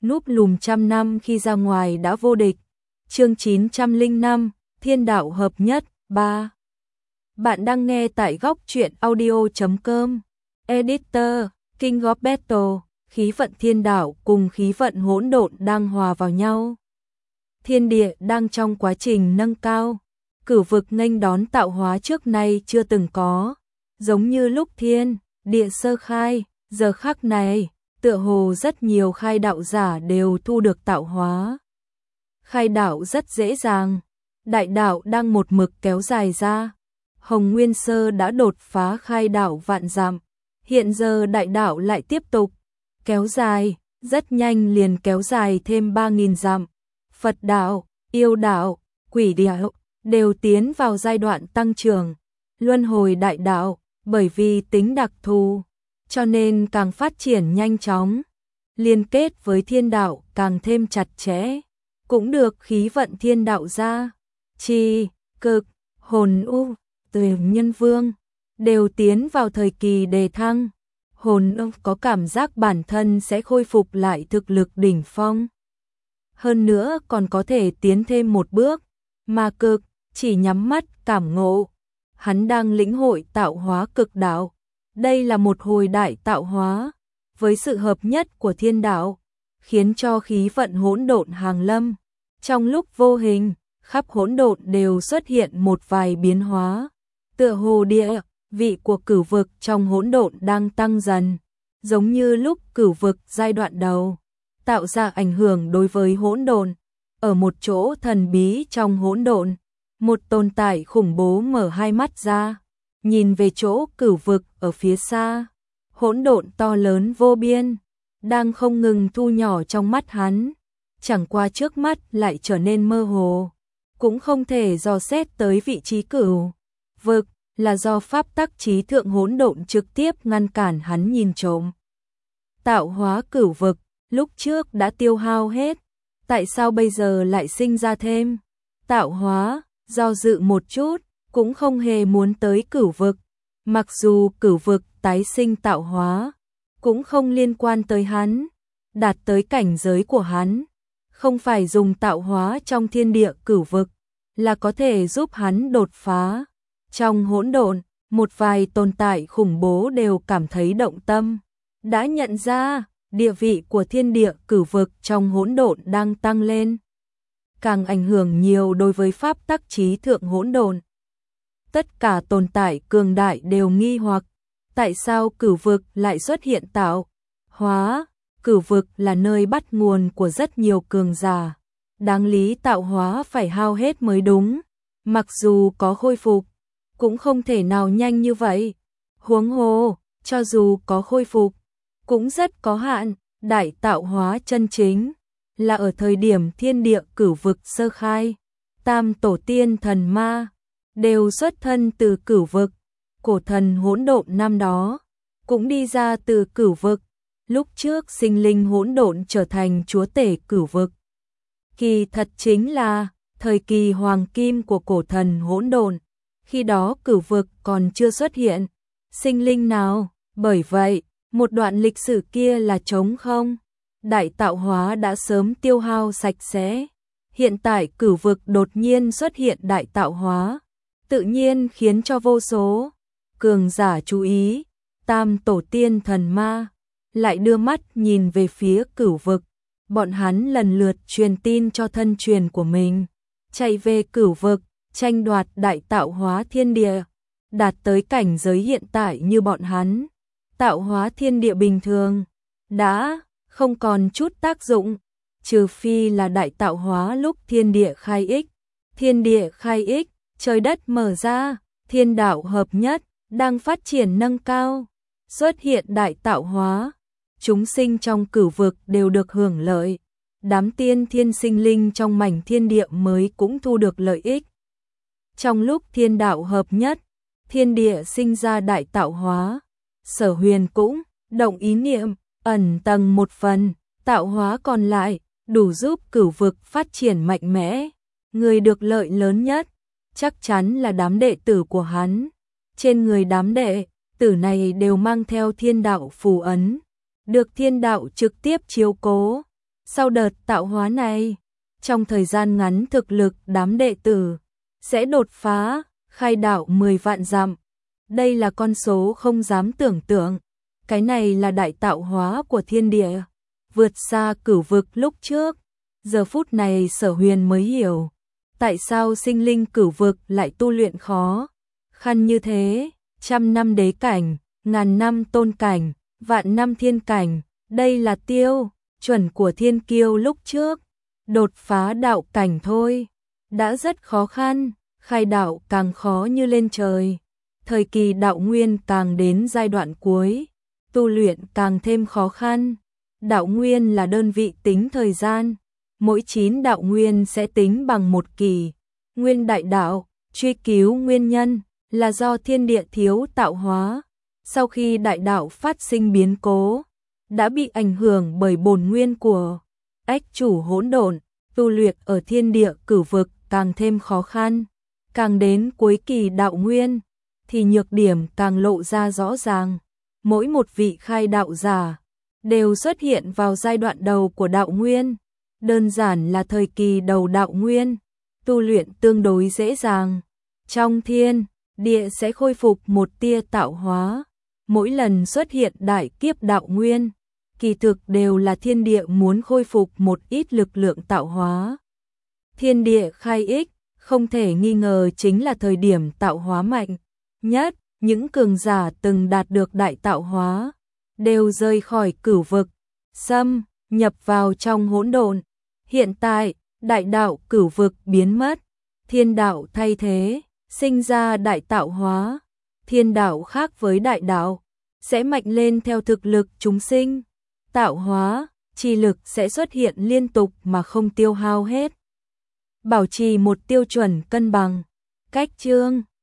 núp lùm trăm năm khi ra ngoài đã vô địch. Chương 905, Thiên đạo hợp nhất 3. Bạn đang nghe tại góc truyện audio.com. Editor, King of Battle, khí vận thiên đạo cùng khí vận hỗn độn đang hòa vào nhau. Thiên địa đang trong quá trình nâng cao, cửu vực nghênh đón tạo hóa trước nay chưa từng có, giống như lúc thiên địa sơ khai, giờ khắc này, tựa hồ rất nhiều khai đạo giả đều thu được tạo hóa. Khai đạo rất dễ dàng, đại đạo đang một mực kéo dài ra. Hồng Nguyên Sơ đã đột phá khai đạo vạn dặm, hiện giờ đại đạo lại tiếp tục kéo dài, rất nhanh liền kéo dài thêm 3.000 dặm. Phật đạo, yêu đạo, quỷ đạo đều tiến vào giai đoạn tăng trưởng. Luân hồi đại đạo, bởi vì tính đặc thù, cho nên càng phát triển nhanh chóng, liên kết với thiên đạo càng thêm chặt chẽ, cũng được khí vận thiên đạo ra. Chi, cực, hồn u, từ nhân vương, đều tiến vào thời kỳ đề thăng. Hồn u có cảm giác bản thân sẽ khôi phục lại thực lực đỉnh phong. Hơn nữa còn có thể tiến thêm một bước, mà cực, chỉ nhắm mắt cảm ngộ. Hắn đang lĩnh hội tạo hóa cực đạo. Đây là một hồi đại tạo hóa, với sự hợp nhất của thiên đạo, khiến cho khí vận hỗn độn hàng lâm. Trong lúc vô hình, khắp hỗn độn đều xuất hiện một vài biến hóa. Tựa hồ địa vị của cửu vực trong hỗn độn đang tăng dần, giống như lúc cửu vực giai đoạn đầu, tạo ra ảnh hưởng đối với hỗn độn. Ở một chỗ thần bí trong hỗn độn, một tồn tại khủng bố mở hai mắt ra, nhìn về chỗ cửu vực ở phía xa. Hỗn độn to lớn vô biên, đang không ngừng thu nhỏ trong mắt hắn, chẳng qua trước mắt lại trở nên mơ hồ, cũng không thể dò xét tới vị trí cửu vực, là do pháp tắc trí thượng hỗn độn trực tiếp ngăn cản hắn nhìn trộm. Tạo hóa cửu vực, lúc trước đã tiêu hao hết, tại sao bây giờ lại sinh ra thêm tạo hóa? Do dự một chút, cũng không hề muốn tới cửu vực. Mặc dù cửu vực tái sinh tạo hóa, cũng không liên quan tới hắn. Đạt tới cảnh giới của hắn, không phải dùng tạo hóa trong thiên địa cửu vực, là có thể giúp hắn đột phá. Trong hỗn độn, một vài tồn tại khủng bố đều cảm thấy động tâm. Đã nhận ra, địa vị của thiên địa cửu vực trong hỗn độn đang tăng lên, càng ảnh hưởng nhiều đối với pháp tắc trí thượng hỗn độn. Tất cả tồn tại cường đại đều nghi hoặc, tại sao cửu vực lại xuất hiện tạo hóa? Cửu vực là nơi bắt nguồn của rất nhiều cường giả, đáng lý tạo hóa phải hao hết mới đúng, mặc dù có khôi phục, cũng không thể nào nhanh như vậy. Huống hồ, cho dù có khôi phục, cũng rất có hạn. Đại tạo hóa chân chính là ở thời điểm thiên địa cửu vực sơ khai, tam tổ tiên thần ma đều xuất thân từ cửu vực. Cổ thần hỗn độn năm đó cũng đi ra từ cửu vực. Lúc trước sinh linh hỗn độn trở thành chúa tể cửu vực. Kỳ thật chính là thời kỳ hoàng kim của cổ thần hỗn độn. Khi đó cửu vực còn chưa xuất hiện sinh linh nào, bởi vậy một đoạn lịch sử kia là trống không. Đại tạo hóa đã sớm tiêu hao sạch sẽ. Hiện tại cửu vực đột nhiên xuất hiện đại tạo hóa, tự nhiên khiến cho vô số cường giả chú ý. Tam tổ tiên thần ma lại đưa mắt nhìn về phía cửu vực. Bọn hắn lần lượt truyền tin cho thân truyền của mình, chạy về cửu vực, tranh đoạt đại tạo hóa thiên địa. Đạt tới cảnh giới hiện tại như bọn hắn, tạo hóa thiên địa bình thường đã không còn chút tác dụng, trừ phi là đại tạo hóa lúc thiên địa khai ích. Thiên địa khai ích, trời đất mở ra, thiên đạo hợp nhất, đang phát triển nâng cao. Xuất hiện đại tạo hóa, chúng sinh trong cửu vực đều được hưởng lợi. Đám tiên thiên sinh linh trong mảnh thiên địa mới cũng thu được lợi ích. Trong lúc thiên đạo hợp nhất, thiên địa sinh ra đại tạo hóa. Sở Huyền cũng động ý niệm, ẩn tầng một phần, tạo hóa còn lại, đủ giúp cửu vực phát triển mạnh mẽ. Người được lợi lớn nhất, chắc chắn là đám đệ tử của hắn. Trên người đám đệ tử này đều mang theo thiên đạo phù ấn, được thiên đạo trực tiếp chiếu cố. Sau đợt tạo hóa này, trong thời gian ngắn thực lực đám đệ tử sẽ đột phá, khai đạo 10 vạn dặm. Đây là con số không dám tưởng tượng. Cái này là đại tạo hóa của thiên địa, vượt xa cửu vực lúc trước. Giờ phút này Sở Huyền mới hiểu, tại sao sinh linh cửu vực lại tu luyện khó khăn như thế, 100 năm đế cảnh, ngàn năm tôn cảnh, vạn năm thiên cảnh, đây là tiêu chuẩn của thiên kiêu lúc trước. Đột phá đạo cảnh thôi, đã rất khó khăn, khai đạo càng khó như lên trời. Thời kỳ đạo nguyên càng đến giai đoạn cuối, tu luyện càng thêm khó khăn. Đạo nguyên là đơn vị tính thời gian, mỗi 9 đạo nguyên sẽ tính bằng một kỳ. Nguyên đại đạo, truy cứu nguyên nhân là do thiên địa thiếu tạo hóa. Sau khi đại đạo phát sinh biến cố, đã bị ảnh hưởng bởi bổn nguyên của ách chủ hỗn độn, tu luyện ở thiên địa cửu vực càng thêm khó khăn. Càng đến cuối kỳ đạo nguyên thì nhược điểm càng lộ ra rõ ràng. Mỗi một vị khai đạo giả đều xuất hiện vào giai đoạn đầu của đạo nguyên. Đơn giản là thời kỳ đầu đạo nguyên, tu luyện tương đối dễ dàng. Trong thiên địa sẽ khôi phục một tia tạo hóa. Mỗi lần xuất hiện đại kiếp đạo nguyên, kỳ thực đều là thiên địa muốn khôi phục một ít lực lượng tạo hóa. Thiên địa khai ích, không thể nghi ngờ chính là thời điểm tạo hóa mạnh nhất. Những cường giả từng đạt được đại tạo hóa đều rời khỏi cửu vực, xâm nhập vào trong hỗn độn. Hiện tại, đại đạo cửu vực biến mất, thiên đạo thay thế, sinh ra đại tạo hóa. Thiên đạo khác với đại đạo, sẽ mạnh lên theo thực lực chúng sinh. Tạo hóa, chi lực sẽ xuất hiện liên tục mà không tiêu hao hết. Bảo trì một tiêu chuẩn cân bằng. Cách chương